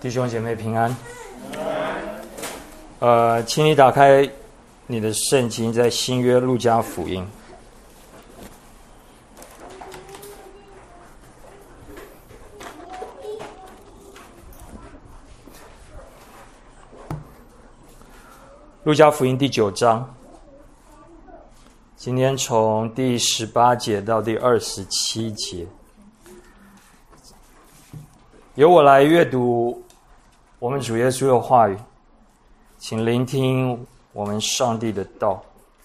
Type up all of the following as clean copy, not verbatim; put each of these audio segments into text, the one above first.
弟兄姐妹平安。请你打开你的圣经，在新约路加福音。路加福音第9章，今天从第18节到第27节，由我来阅读我们主耶稣的话语，请聆听我们上帝的道。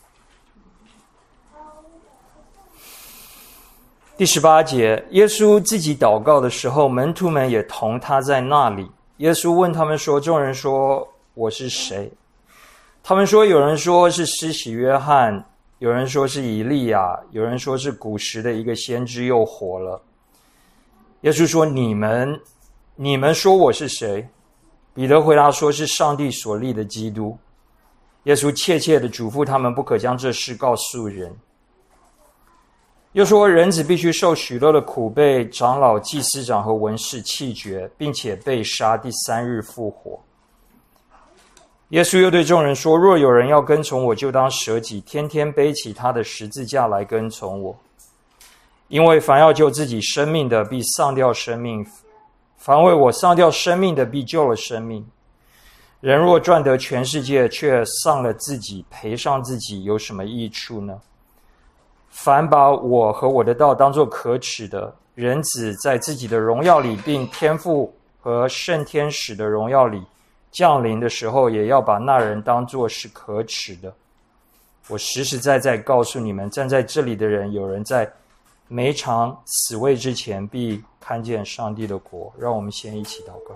第18节，耶稣自己祷告的时候，门徒们也同他在那里。耶稣问他们说：众人说我是谁？他们说，有人说是施洗约翰，有人说是以利亚，有人说是古时的一个先知又活了。耶稣说：你们说我是谁？彼得回答说：是上帝所立的基督。耶稣切切地嘱咐他们，不可将这事告诉人。又说，人子必须受许多的苦，被长老、祭司长和文士弃绝，并且被杀，第3日复活。耶稣又对众人说：若有人要跟从我，就当舍己，天天背起他的十字架来跟从我。因为凡要救自己生命的，必丧掉生命；凡为我丧掉生命的，必救了生命。人若赚得全世界，却丧了自己，赔上自己，有什么益处呢？凡把我和我的道当作可耻的，人子在自己的荣耀里，并天父和圣天使的荣耀里降临的时候，也要把那人当作是可耻的。我实实在在告诉你们，站在这里的人，有人在每场死位之前必看见上帝的国。让我们先一起祷告。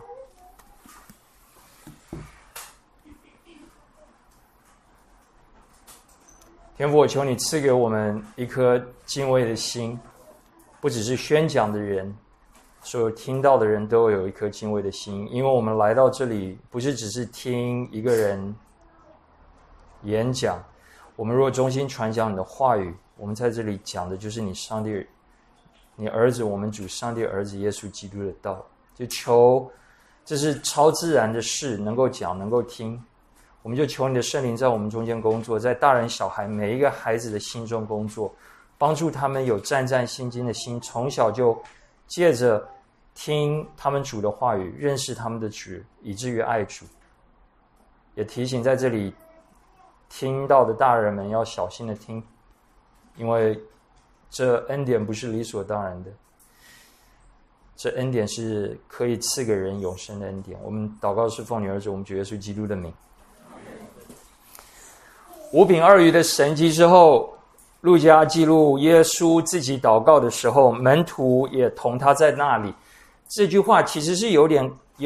天父，我求你赐给我们一颗敬畏的心，不只是宣讲的人，所有听到的人都有一颗敬畏的心。因为我们来到这里，不是只是听一个人演讲，我们若衷心传讲你的话语，我们在这里讲的就是你上帝、你儿子，我们主上帝儿子耶稣基督的道。就求这是超自然的事，能够讲，能够听。我们就求你的圣灵在我们中间工作，在大人小孩每一个孩子的心中工作，帮助他们有战战兢兢的心，从小就借着听他们主的话语，认识他们的主，以至于爱主。也提醒在这里听到的大人们要小心的听，因为这恩典不是理所当然的，这恩典是可以赐给人永生的恩典。我们祷告是奉你儿子我们主耶稣基督的名。5饼2鱼的神迹之后，路加记录耶稣自己祷告的时候，门徒也同他在那里。这句话其实是有点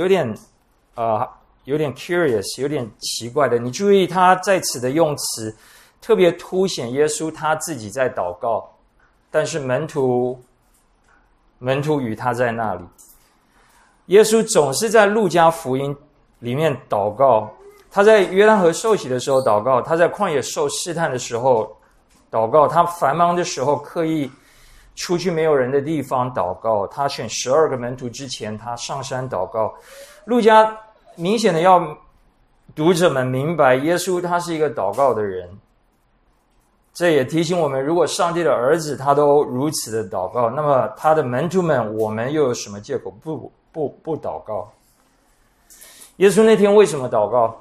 curious， 有点奇怪的。你注意他在此的用词，特别凸显耶稣他自己在祷告，但是门徒与他在那里。耶稣总是在路加福音里面祷告，他在约旦河受洗的时候祷告，他在旷野受试探的时候祷告，他繁忙的时候刻意出去没有人的地方祷告，他选12个门徒之前，他上山祷告。路加明显的要读者们明白，耶稣他是一个祷告的人。这也提醒我们，如果上帝的儿子他都如此的祷告，那么他的门徒们，我们又有什么借口不祷告？耶稣那天为什么祷告？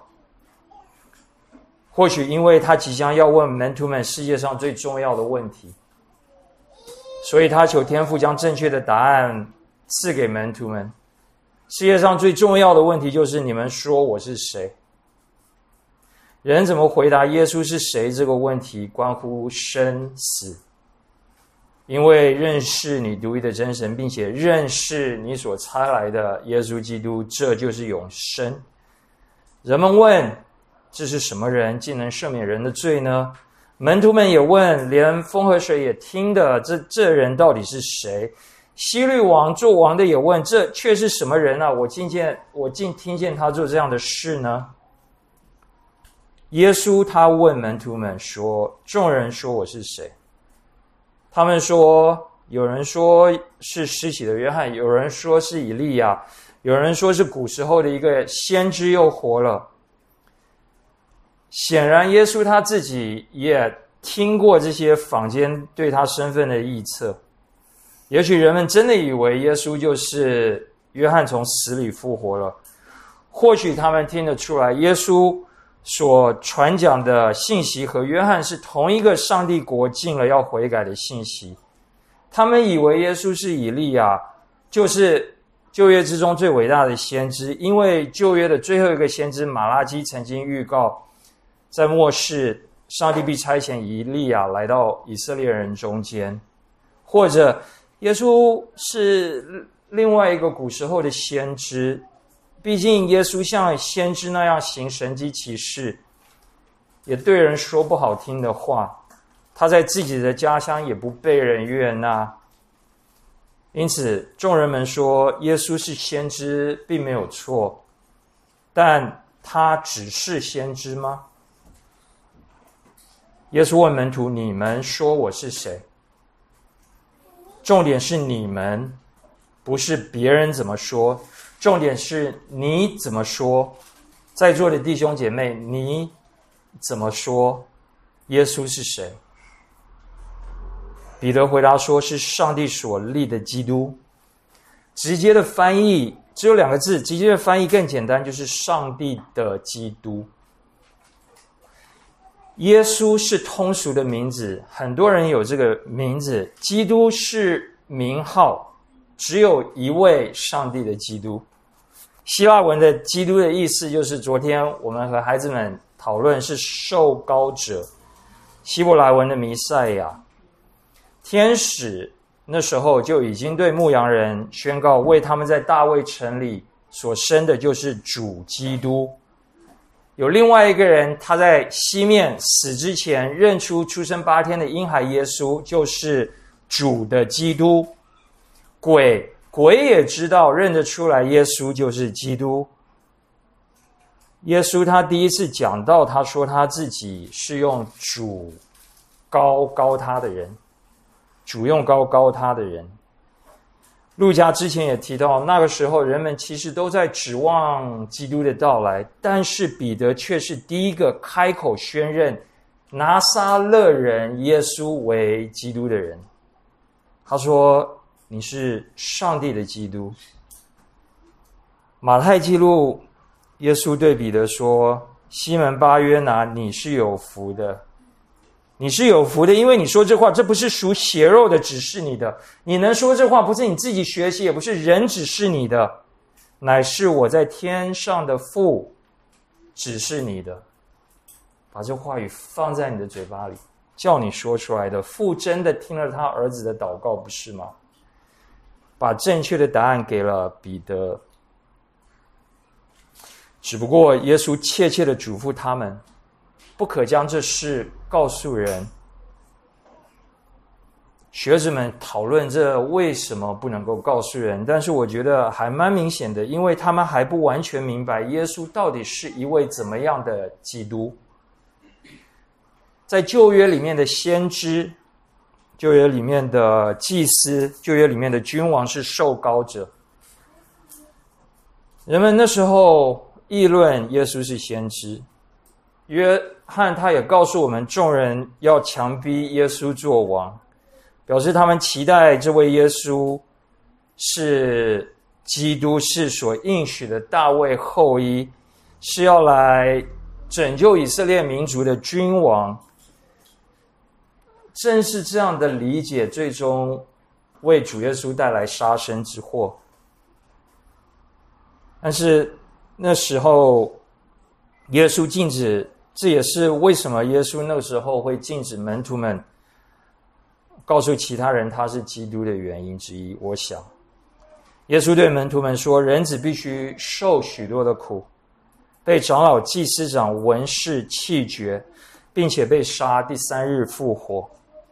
或许因为他即将要问门徒们世界上最重要的问题，所以他求天父将正确的答案赐给门徒们。世界上最重要的问题就是：你们说我是谁？人怎么回答耶稣是谁这个问题，关乎生死。因为认识你独一的真神，并且认识你所差来的耶稣基督，这就是永生。人们问：这是什么人，竟能赦免人的罪呢？门徒们也问，连风和水也听的，这人到底是谁？希律王做王的也问，这却是什么人啊？我竟听见他做这样的事呢？耶稣他问门徒们说：众人说我是谁？他们说有人说是施洗的约翰，有人说是以利亚，有人说是古时候的一个先知又活了。显然耶稣他自己也听过这些坊间对他身份的臆测，也许人们真的以为耶稣就是约翰从死里复活了，或许他们听得出来耶稣所传讲的信息和约翰是同一个上帝国近了要悔改的信息。他们以为耶稣是以利亚，就是旧约之中最伟大的先知，因为旧约的最后一个先知马拉基曾经预告，在末世上帝必差遣以利亚来到以色列人中间。或者耶稣是另外一个古时候的先知，毕竟耶稣像先知那样行神迹奇事，也对人说不好听的话，他在自己的家乡也不被人悦纳。因此众人们说耶稣是先知并没有错，但他只是先知吗？耶稣问门徒，你们说我是谁？重点是你们，不是别人怎么说，重点是你怎么说。在座的弟兄姐妹，你怎么说耶稣是谁？彼得回答说，是上帝所立的基督。直接的翻译只有2个字，直接的翻译更简单，就是上帝的基督。耶稣是通俗的名字，很多人有这个名字。基督是名号，只有一位上帝的基督。希腊文的基督的意思就是昨天我们和孩子们讨论，是受膏者，希伯来文的弥赛亚。天使那时候就已经对牧羊人宣告，为他们在大卫城里所生的就是主基督。有另外一个人，他在西面死之前认出出生8天的婴孩耶稣就是主的基督。鬼也知道认得出来耶稣就是基督。耶稣他第一次讲到，他说他自己是用主膏他的人，主用膏他的人。路加之前也提到，那个时候人们其实都在指望基督的到来，但是彼得却是第一个开口宣认拿撒勒人耶稣为基督的人。他说，你是上帝的基督。马太记录耶稣对彼得说，西门巴约拿，你是有福的，你是有福的，因为你说这话，这不是属血肉的指示你的，你能说这话不是你自己学习，也不是人指示你的，乃是我在天上的父指示你的。把这话语放在你的嘴巴里，叫你说出来的。父真的听了他儿子的祷告，不是吗？把正确的答案给了彼得。只不过耶稣切切地嘱咐他们，不可将这事告诉人。学子们讨论这为什么不能够告诉人，但是我觉得还蛮明显的，因为他们还不完全明白耶稣到底是一位怎么样的基督。在旧约里面的先知，旧约里面的祭司，旧约里面的君王是受膏者。人们那时候议论耶稣是先知，约翰他也告诉我们，众人要强逼耶稣做王，表示他们期待这位耶稣是基督，是所应许的大卫后裔，是要来拯救以色列民族的君王。正是这样的理解，最终为主耶稣带来杀身之祸。但是那时候耶稣禁止，这也是为什么耶稣那个时候会禁止门徒们告诉其他人他是基督的原因之一。我想耶稣对门徒们说，人子必须受许多的苦，被长老祭司长文士弃绝，并且被杀，第3日复活。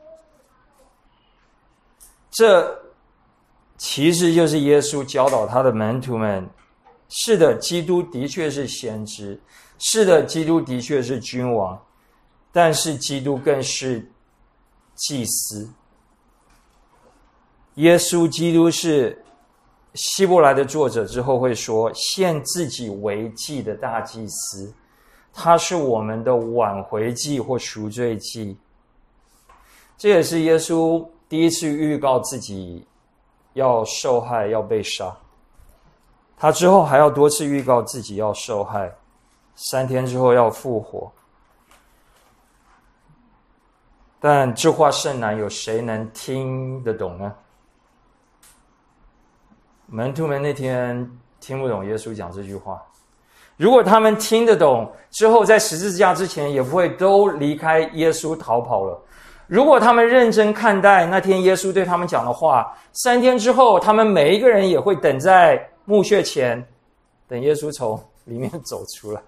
这其实就是耶稣教导他的门徒们，是的，基督的确是先知，是的，基督的确是君王，但是基督更是祭司。 耶稣基督是希伯来的作者之后会说，献自己为祭的大祭司，他是我们的挽回祭或赎罪祭。这也是耶稣第一次预告自己要受害，要被杀。他之后还要多次预告自己要受害，3天之后要复活。但这话甚难，有谁能听得懂呢？门徒们那天听不懂耶稣讲这句话。如果他们听得懂，之后在十字架之前也不会都离开耶稣逃跑了。如果他们认真看待那天耶稣对他们讲的话，3天之后他们每一个人也会等在墓穴前，等耶稣从里面走出来。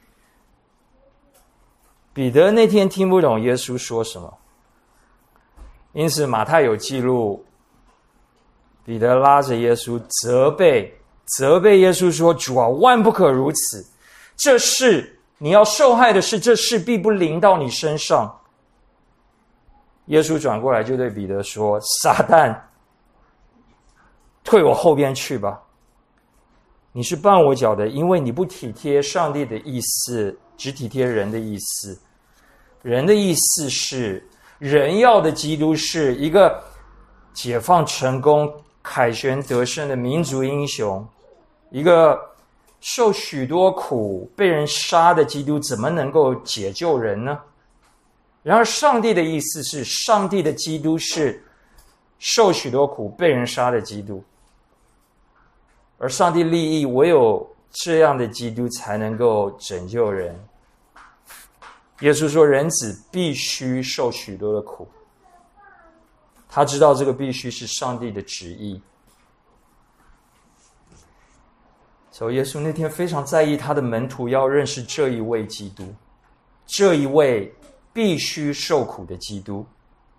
彼得那天听不懂耶稣说什么，因此马太有记录，彼得拉着耶稣责备耶稣说：“主啊，万不可如此！这事你要受害的事，这事必不临到你身上。”耶稣转过来就对彼得说：“撒旦，退我后边去吧！你是绊我脚的，因为你不体贴上帝的意思，只体贴人的意思。人的意思是，人要的基督是一个解放成功、凯旋得胜的民族英雄，一个受许多苦、被人杀的基督，怎么能够解救人呢？然而上帝的意思是，上帝的基督是受许多苦、被人杀的基督，而上帝立意，唯有这样的基督才能够拯救人。耶稣说，人子必须受许多的苦，他知道这个必须是上帝的旨意。所以耶稣那天非常在意他的门徒要认识这一位基督，这一位必须受苦的基督。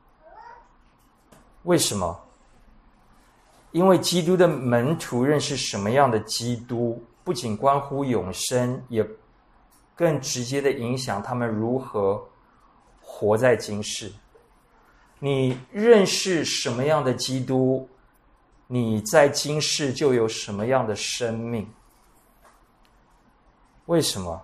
为什么？因为基督的门徒认识什么样的基督，不仅关乎永生，也更直接的影响他们如何活在今世。你认识什么样的基督，你在今世就有什么样的生命。为什么？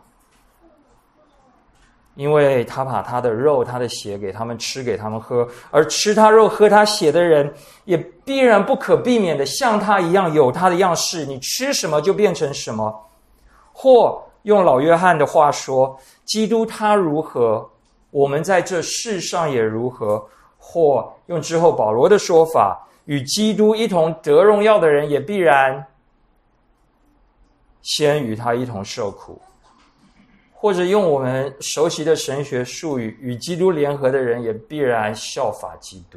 因为他把他的肉、他的血给他们吃，给他们喝，而吃他肉、喝他血的人，也必然不可避免的像他一样有他的样式。你吃什么就变成什么。或用老约翰的话说，基督他如何，我们在这世上也如何。或用之后保罗的说法，与基督一同得荣耀的人，也必然先与他一同受苦。或者用我们熟悉的神学术语，与基督联合的人也必然效法基督。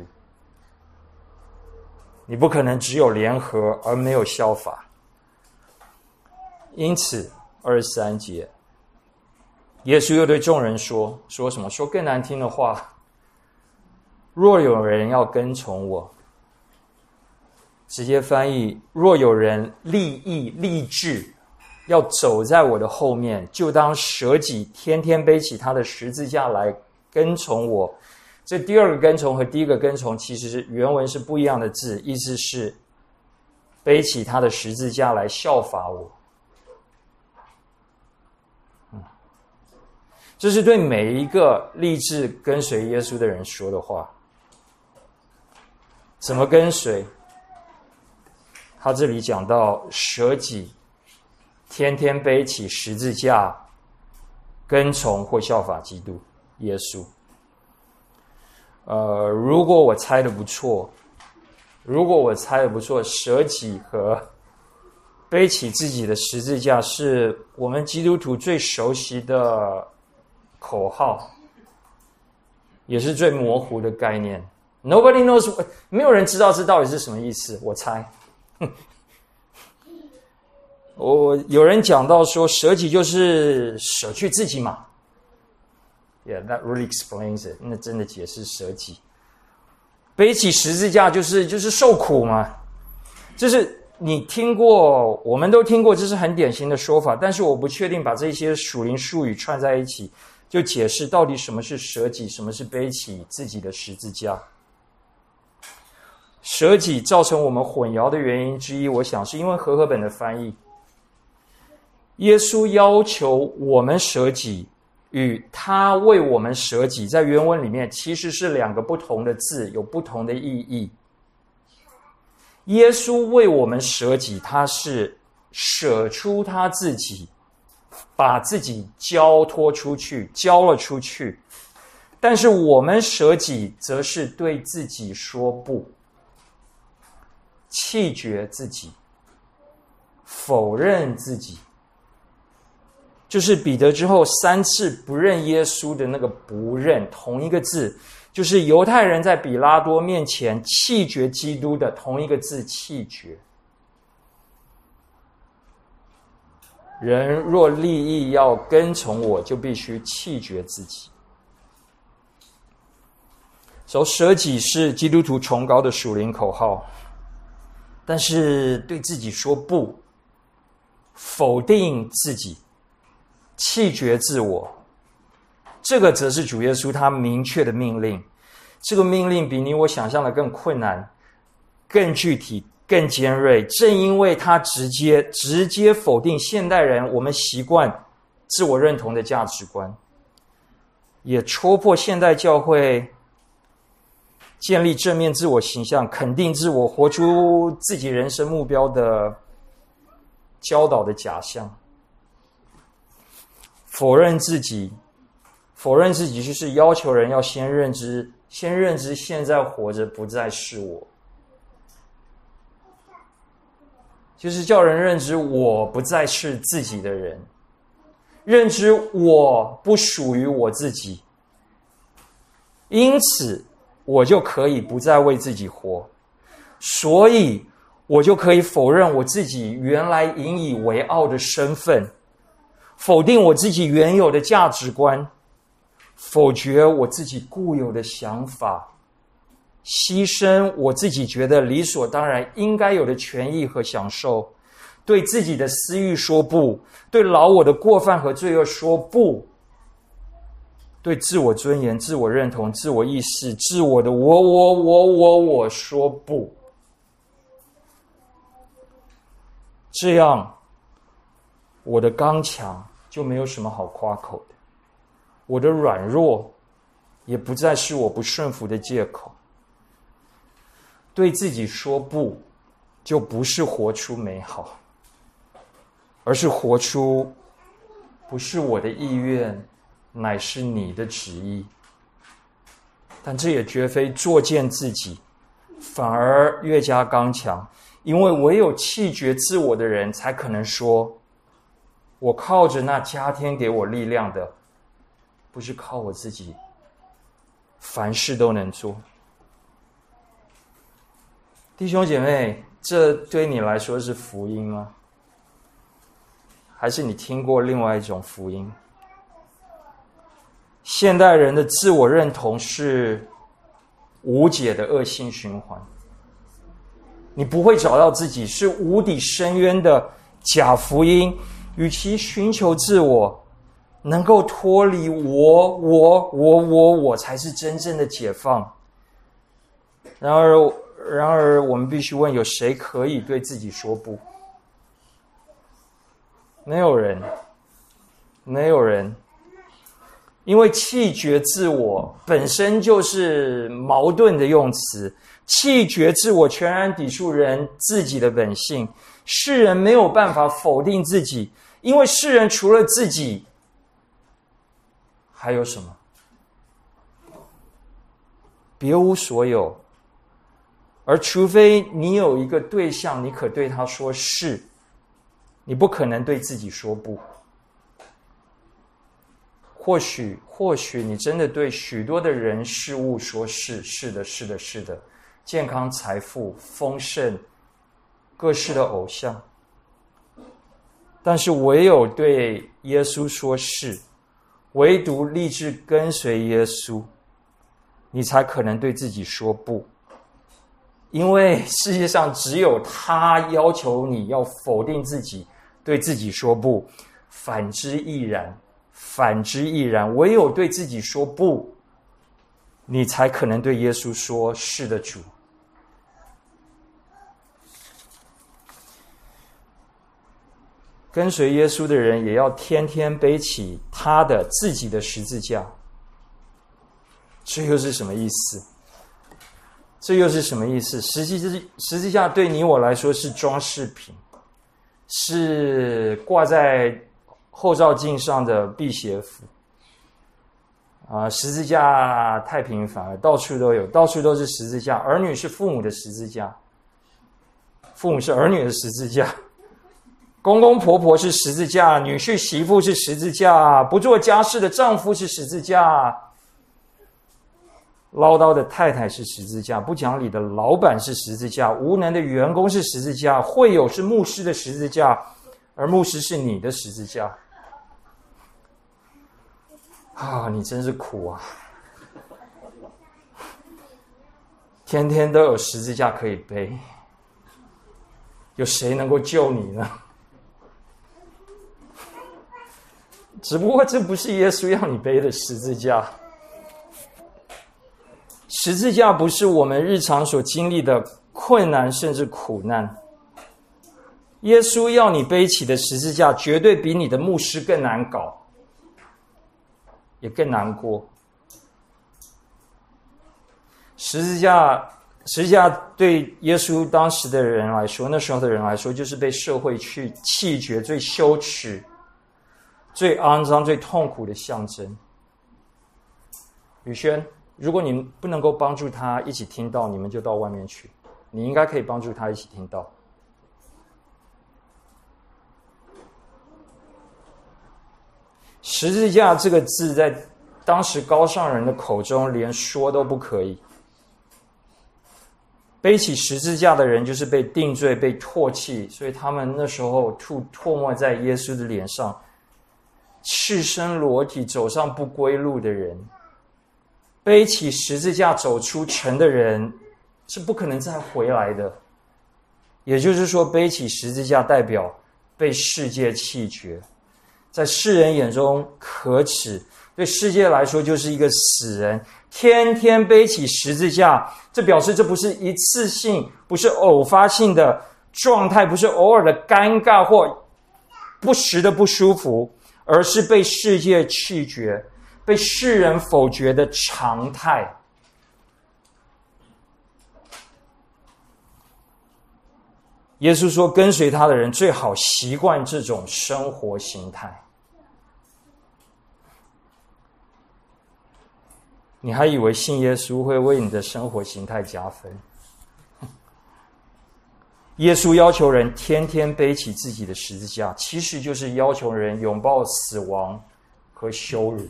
你不可能只有联合而没有效法。因此23节，耶稣又对众人说什么？说更难听的话，若有人要跟从我，直接翻译，若有人立意立志要走在我的后面，就当舍己，天天背起他的十字架来跟从我。这第二个跟从和第一个跟从其实是原文是不一样的字，意思是背起他的十字架来效法我。这是对每一个立志跟随耶稣的人说的话。怎么跟随？他这里讲到舍己，天天背起十字架，跟从或效法基督耶稣。如果我猜的不错，舍己和背起自己的十字架是我们基督徒最熟悉的口号，也是最模糊的概念。Nobody knows， 没有人知道这到底是什么意思。我猜，有人讲到说，舍己就是舍去自己嘛。Yeah, that really explains it. 那真的解释舍己。背起十字架就是受苦嘛。就是你听过，我们都听过，这是很典型的说法。但是我不确定把这些属灵术语串在一起，就解释到底什么是舍己，什么是背起自己的十字架。 舍己造成我们混淆的原因之一，我想是因为和合本的翻译。耶稣要求我们舍己与他为我们舍己，在原文里面其实是两个不同的字，有不同的意义。耶稣为我们舍己，他是舍出他自己，把自己交托出去，交了出去。但是我们舍己，则是对自己说不，弃绝自己，否认自己。就是彼得之后3次不认耶稣的那个不认，同一个字，就是犹太人在比拉多面前弃绝基督的同一个字，弃绝。人若立意要跟从我，就必须弃绝自己。舍己是基督徒崇高的属灵口号，但是对自己说不，否定自己，弃绝自我，这个则是主耶稣他明确的命令。这个命令比你我想象的更困难，更具体，更尖锐。正因为他直接否定现代人我们习惯自我认同的价值观，也戳破现代教会建立正面自我形象、肯定自我、活出自己人生目标的教导的假象。否认自己就是要求人要先认知现在活着不再是我，就是叫人认知我不再是自己的人，认知我不属于我自己，因此我就可以不再为自己活，所以我就可以否认我自己原来引以为傲的身份，否定我自己原有的价值观，否决我自己固有的想法，牺牲我自己觉得理所当然应该有的权益和享受，对自己的私欲说不，对老我的过犯和罪恶说不，对自我尊严、自我认同、自我意识、自我的我说不。这样我的刚强就没有什么好夸口的，我的软弱也不再是我不顺服的借口。对自己说不，就不是活出美好，而是活出不是我的意愿，乃是你的旨意。但这也绝非作践自己，反而越加刚强，因为唯有弃绝自我的人才可能说，我靠着那加添给我力量的，不是靠我自己，凡事都能做。弟兄姐妹，这对你来说是福音吗？还是你听过另外一种福音？现代人的自我认同是无解的恶性循环，你不会找到自己，是无底深渊的假福音。与其寻求自我，能够脱离我才是真正的解放。然而我们必须问，有谁可以对自己说不？没有人，因为弃绝自我本身就是矛盾的用词，弃绝自我全然抵触人自己的本性。世人没有办法否定自己，因为世人除了自己还有什么？别无所有。而除非你有一个对象，你可对他说是，你不可能对自己说不。或许你真的对许多的人事物说是的，健康、财富、丰盛、各式的偶像。但是唯有对耶稣说是，唯独立志跟随耶稣，你才可能对自己说不。因为世界上只有他要求你要否定自己，对自己说不，反之亦然。唯有对自己说不，你才可能对耶稣说是的主。 跟随耶稣的人也要天天背起他的自己的十字架。这又是什么意思？这又是什么意思？十字架对你我来说是装饰品，是挂在后照镜上的辟邪符。十字架太频繁了，到处都有，到处都是十字架。儿女是父母的十字架，父母是儿女的十字架，公公婆婆是十字架，女婿媳妇是十字架，不做家事的丈夫是十字架，唠叨的太太是十字架，不讲理的老板是十字架，无能的员工是十字架，会友是牧师的十字架，而牧师是你的十字架。你真是苦啊！天天都有十字架可以背，有谁能够救你呢？只不过这不是耶稣要你背的十字架。十字架不是我们日常所经历的困难甚至苦难。耶稣要你背起的十字架绝对比你的牧师更难搞，也更难过。十字架对耶稣当时的人来说，那时候的人来说，就是被社会去弃绝、最羞耻、最肮脏、最痛苦的象征。宇轩，如果你不能够帮助他一起听到，你们就到外面去。你应该可以帮助他一起听到。十字架这个字在当时高尚人的口中连说都不可以。背起十字架的人就是被定罪、被唾弃，所以他们那时候唾沫在耶稣的脸上，赤身裸体走上不归路的人，背起十字架走出城的人是不可能再回来的。也就是说，背起十字架代表被世界弃绝，在世人眼中可耻，对世界来说就是一个死人。天天背起十字架，这表示这不是一次性，不是偶发性的状态，不是偶尔的尴尬或不时的不舒服，而是被世界弃绝、被世人否决的常态。耶稣说，跟随他的人最好习惯这种生活形态。你还以为信耶稣会为你的生活形态加分？耶稣要求人天天背起自己的十字架，其实就是要求人拥抱死亡和羞辱。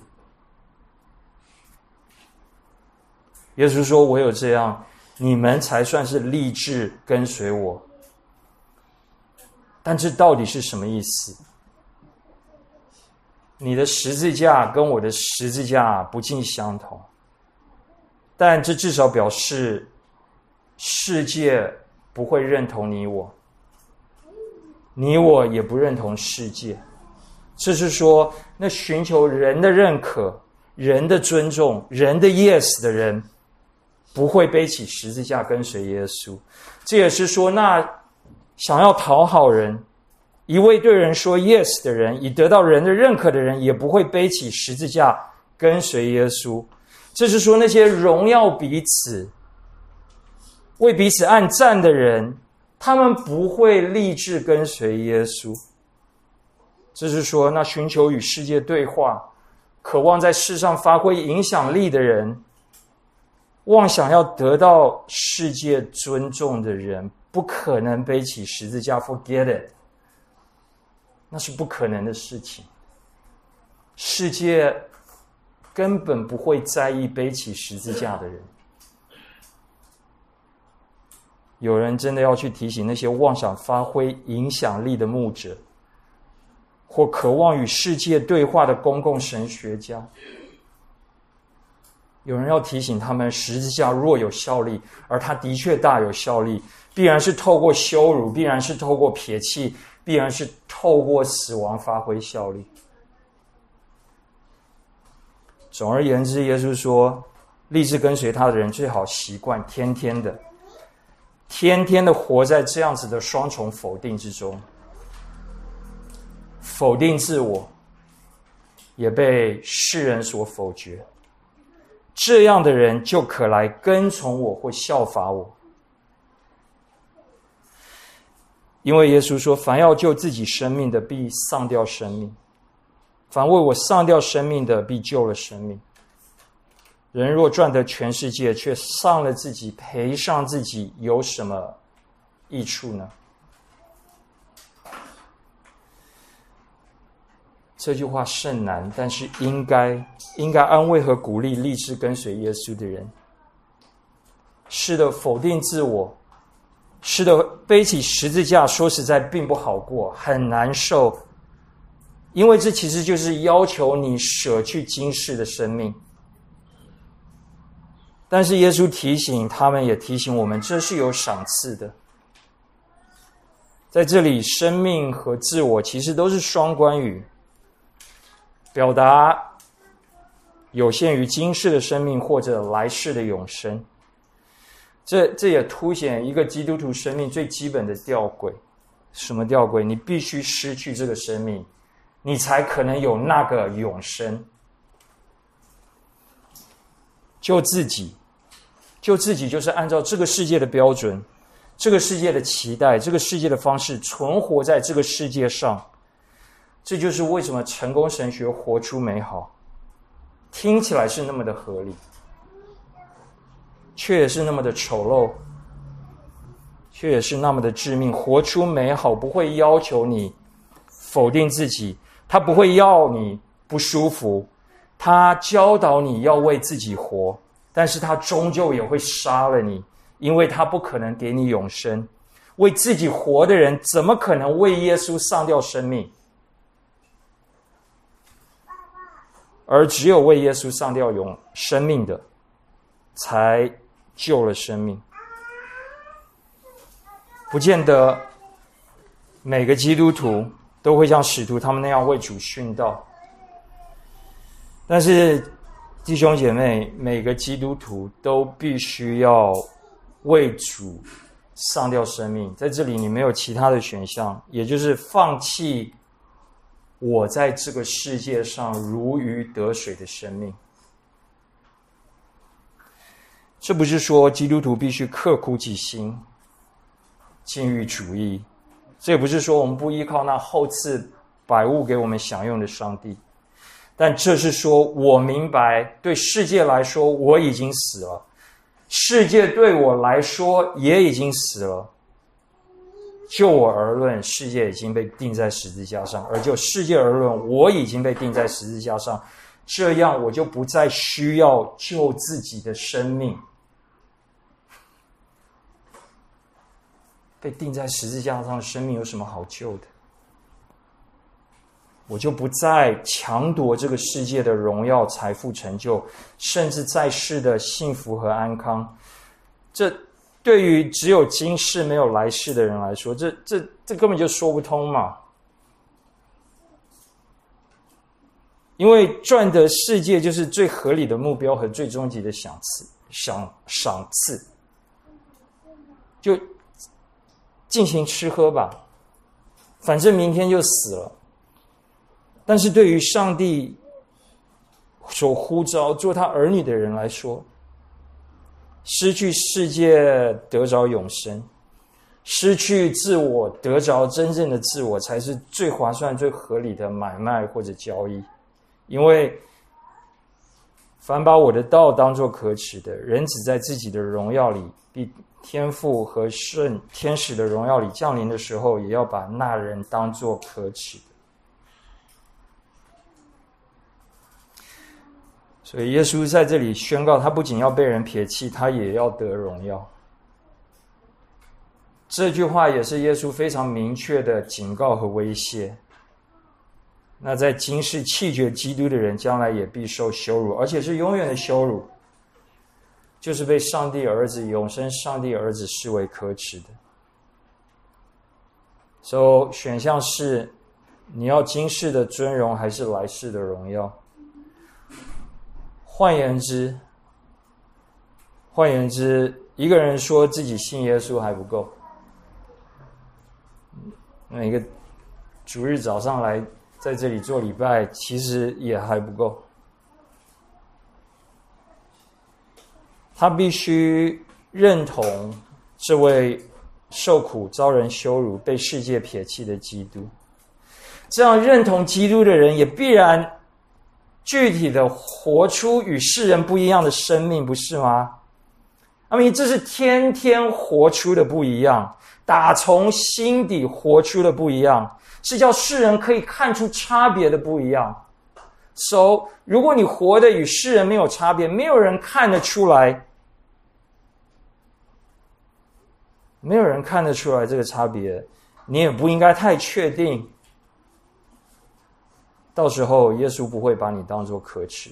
耶稣说，我有这样，你们才算是立志跟随我。但这到底是什么意思？你的十字架跟我的十字架不尽相同，但这至少表示世界不会认同你我，你我也不认同世界。这是说，那寻求人的认可、人的尊重、人的 yes 的人，不会背起十字架跟随耶稣。这也是说，那想要讨好人、一味对人说 yes 的人，以得到人的认可的人，也不会背起十字架跟随耶稣。这是说，那些荣耀彼此、为彼此按赞的人，他们不会立志跟随耶稣。这是说，那寻求与世界对话、渴望在世上发挥影响力的人，妄想要得到世界尊重的人，不可能背起十字架 ，forget it， 那是不可能的事情。世界根本不会在意背起十字架的人。有人真的要去提醒那些妄想发挥影响力的牧者，或渴望与世界对话的公共神学家。有人要提醒他们，十字架若有效力，而它的确大有效力，必然是透过羞辱，必然是透过撇弃，必然是透过死亡发挥效力。总而言之，耶稣说，立志跟随他的人最好习惯天天的活在这样子的双重否定之中。 否定自我，也被世人所否决。这样的人就可来跟从我或效法我。因为耶稣说，凡要救自己生命的，必丧掉生命；凡为我丧掉生命的，必救了生命。人若赚得全世界，却丧了自己，赔上自己，有什么益处呢？这句话甚难，但是应该安慰和鼓励立志跟随耶稣的人。是的，否定自我，是的，背起十字架，说实在并不好过，很难受，因为这其实就是要求你舍去今世的生命。但是耶稣提醒他们，也提醒我们，这是有赏赐的。在这里，生命和自我其实都是双关语，表达有限于今世的生命或者来世的永生。这也凸显一个基督徒生命最基本的吊诡。什么吊诡？你必须失去这个生命，你才可能有那个永生。救自己就是按照这个世界的标准，这个世界的期待，这个世界的方式存活在这个世界上。这就是为什么成功神学活出美好听起来是那么的合理，却也是那么的丑陋，却也是那么的致命。活出美好不会要求你否定自己，它不会要你不舒服，它教导你要为自己活，但是它终究也会杀了你，因为它不可能给你永生。为自己活的人怎么可能为耶稣丧掉生命？而只有为耶稣丧掉生命的，才救了生命。不见得每个基督徒都会像使徒他们那样为主殉道，但是弟兄姐妹，每个基督徒都必须要为主丧掉生命。在这里你没有其他的选项，也就是放弃我在这个世界上如鱼得水的生命。这不是说基督徒必须刻苦己心，禁欲主义，这也不是说我们不依靠那厚赐百物给我们享用的上帝，但这是说我明白，对世界来说我已经死了，世界对我来说也已经死了。就我而论，世界已经被钉在十字架上，而就世界而论，我已经被钉在十字架上，这样我就不再需要救自己的生命。被钉在十字架上的生命有什么好救的？我就不再强夺这个世界的荣耀、财富、成就，甚至在世的幸福和安康。这对于只有今世没有来世的人来说，这根本就说不通嘛。因为赚得世界就是最合理的目标和最终极的赏赐，就尽情吃喝吧，反正明天就死了。但是对于上帝所呼召做他儿女的人来说，失去世界得着永生，失去自我得着真正的自我，才是最划算最合理的买卖或者交易。因为凡把我的道当作可耻的，人只在自己的荣耀里，必天父和圣天使的荣耀里降临的时候，也要把那人当作可耻的。所以耶稣在这里宣告，他不仅要被人撇弃，他也要得荣耀。这句话也是耶稣非常明确的警告和威胁。那在今世弃绝基督的人，将来也必受羞辱，而且是永远的羞辱，就是被上帝儿子、永生上帝儿子视为可耻的。所以选项是，你要今世的尊荣，还是来世的荣耀？换言之，一个人说自己信耶稣还不够。那一个主日早上来在这里做礼拜，其实也还不够。他必须认同这位受苦、遭人羞辱、被世界撇弃的基督。这样认同基督的人，也必然具体的活出与世人不一样的生命，不是吗？这是天天活出的不一样，打从心底活出的不一样，是叫世人可以看出差别的不一样。So， 如果你活的与世人没有差别，没有人看得出来，没有人看得出来这个差别，你也不应该太确定，到时候耶稣不会把你当作可耻。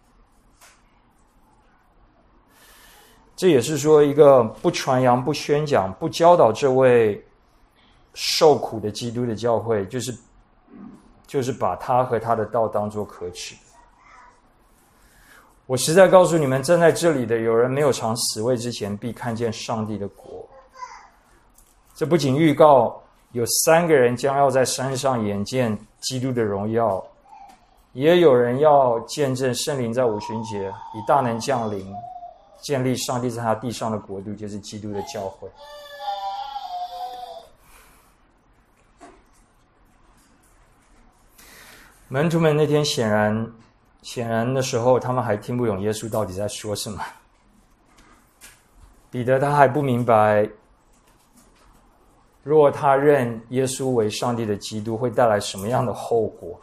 这也是说，一个不传扬、不宣讲、不教导这位受苦的基督的教会，就是把他和他的道当作可耻。我实在告诉你们，站在这里的有人没有尝死味之前，必看见上帝的国。这不仅预告有3个人将要在山上眼见基督的荣耀，也有人要见证圣灵在五旬节以大能降临，建立上帝在他地上的国度，就是基督的教会。门徒们那天显然的时候，他们还听不懂耶稣到底在说什么。彼得他还不明白，若他认耶稣为上帝的基督，会带来什么样的后果。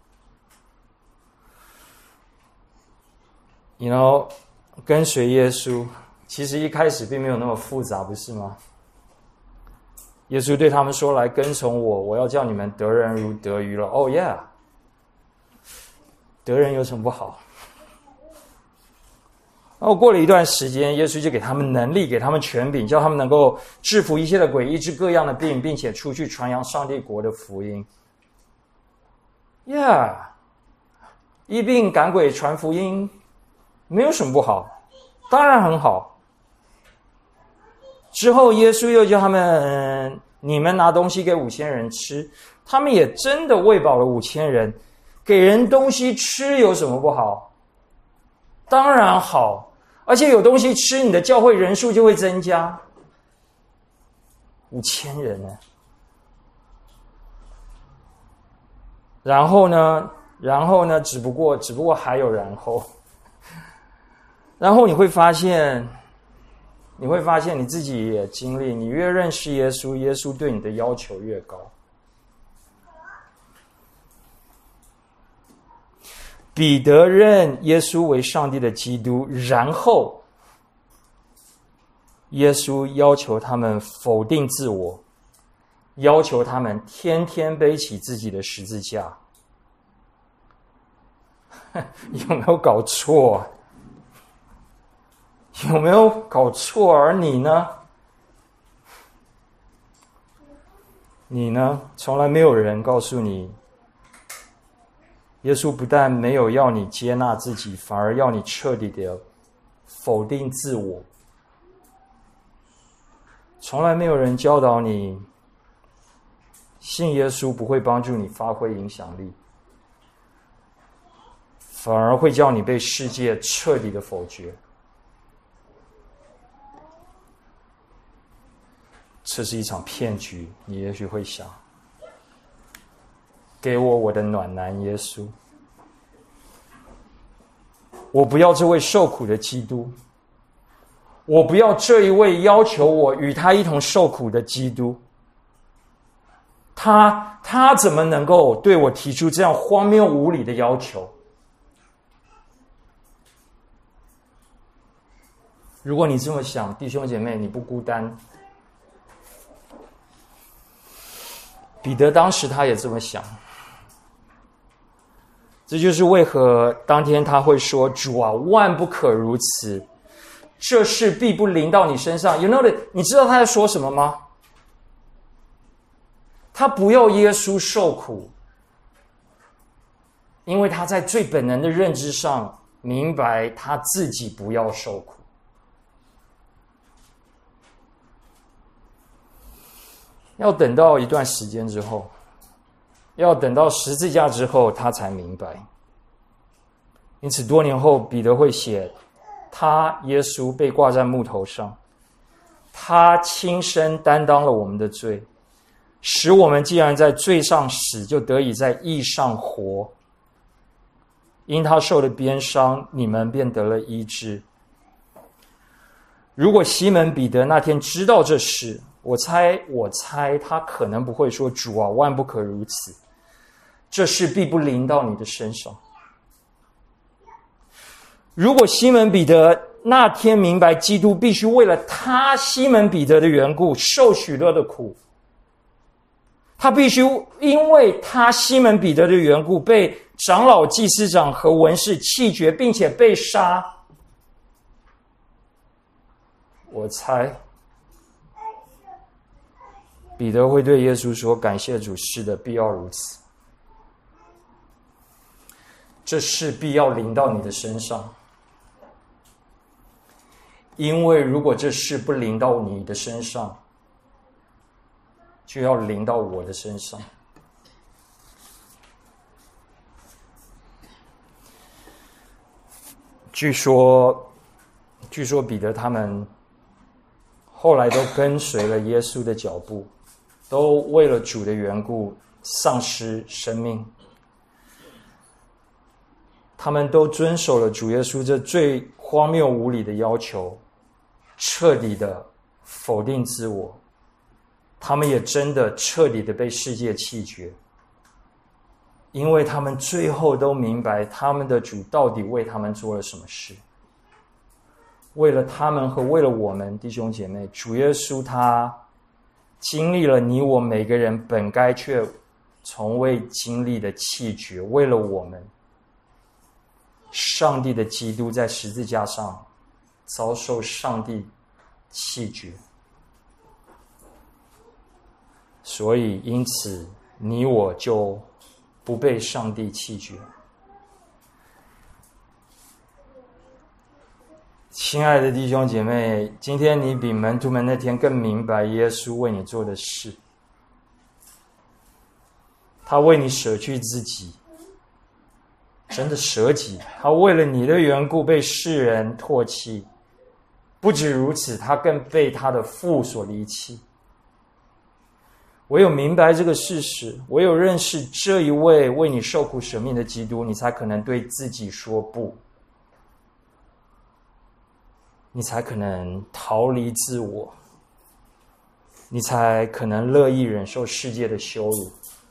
跟随耶稣其实一开始并没有那么复杂，不是吗？耶稣对他们说，来跟从我，我要叫你们得人如得鱼了。Oh yeah， 得人有什么不好？然后过了一段时间，耶稣就给他们能力，给他们权柄，叫他们能够制服一切的鬼，医治各样的病，并且出去传扬上帝国的福音。Yeah， 医病赶鬼传福音没有什么不好，当然很好。之后耶稣又叫他们，你们拿东西给5000人吃，他们也真的喂饱了5000人。给人东西吃有什么不好？当然好，而且有东西吃，你的教会人数就会增加。5000人呢？然后呢？只不过还有然后。然后你会发现你自己也经历，你越认识耶稣，耶稣对你的要求越高。彼得认耶稣为上帝的基督，然后耶稣要求他们否定自我，要求他们天天背起自己的十字架。有没有搞错啊？有没有搞错？而你呢？你呢？从来没有人告诉你，耶稣不但没有要你接纳自己，反而要你彻底的否定自我。从来没有人教导你，信耶稣不会帮助你发挥影响力，反而会叫你被世界彻底的否决。这是一场骗局，你也许会想，给我的暖男耶稣，我不要这位受苦的基督，我不要这一位要求我与他一同受苦的基督。他怎么能够对我提出这样荒谬无理的要求？如果你这么想，弟兄姐妹，你不孤单。彼得当时他也这么想，这就是为何当天他会说，主啊，万不可如此，这事必不临到你身上。你知道他在说什么吗？他不要耶稣受苦，因为他在最本能的认知上明白他自己不要受苦。要等到一段时间之后， 要等到十字架之后，他才明白。因此，多年后，彼得会写，他耶稣被挂在木头上，他亲身担当了我们的罪，使我们既然在罪上死，就得以在义上活。因他受了鞭伤，你们便得了医治。如果西门彼得那天知道这事，我猜他可能不会说，主啊，万不可如此，这事必不临到你的身上。如果西门彼得那天明白基督必须为了他西门彼得的缘故受许多的苦，他必须因为他西门彼得的缘故被长老、祭司长和文士弃绝，并且被杀，我猜彼得会对耶稣说，感谢主，是的，必要如此，这事必要临到你的身上。因为如果这事不临到你的身上，就要临到我的身上。据说彼得他们后来都跟随了耶稣的脚步，都为了主的缘故丧失生命。他们都遵守了主耶稣这最荒谬无理的要求，彻底的否定自我。他们也真的彻底的被世界弃绝，因为他们最后都明白他们的主到底为他们做了什么事。为了他们和为了我们弟兄姐妹，主耶稣他经历了你我每个人本该却从未经历的弃绝。为了我们，上帝的基督在十字架上遭受上帝弃绝，所以因此你我就不被上帝弃绝。亲爱的弟兄姐妹，今天你比门徒们那天更明白耶稣为你做的事。他为你舍去自己，真的舍己，他为了你的缘故被世人唾弃。不止如此，他更被他的父所离弃。唯有明白这个事实，唯有认识这一位为你受苦舍命的基督，你才可能对自己说不，你才可能逃离自我，你才可能乐意忍受世界的羞辱。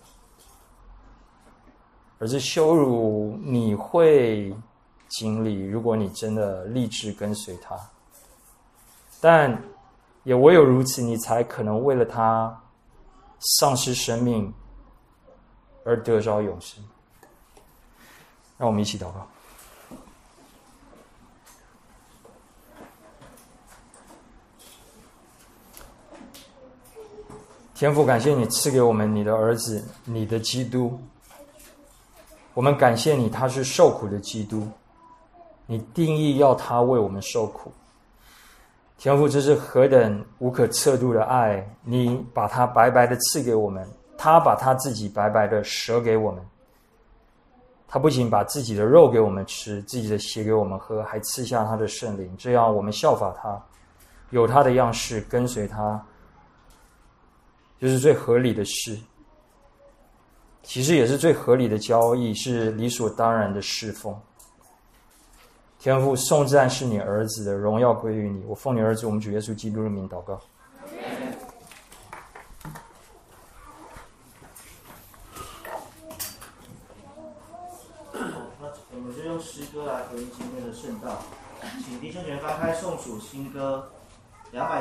而这羞辱你会经历，如果你真的立志跟随他。但也唯有如此，你才可能为了他丧失生命而得着永生。让我们一起祷告。天父，感谢你赐给我们你的儿子，你的基督。我们感谢你，他是受苦的基督，你定义要他为我们受苦。天父，这是何等无可测度的爱，你把他白白的赐给我们，他把他自己白白的舍给我们。他不仅把自己的肉给我们吃，自己的血给我们喝，还赐下他的圣灵，这样我们效法他，有他的样式，跟随他，就是最合理的事，其实也是最合理的交易，是理所当然的侍奉。天父，颂赞是你儿子的，荣耀归于你。我奉你儿子我们主耶稣基督的名祷告。 我们就用诗歌来回应今天的圣道，请弟兄姐妹翻开颂主新歌200。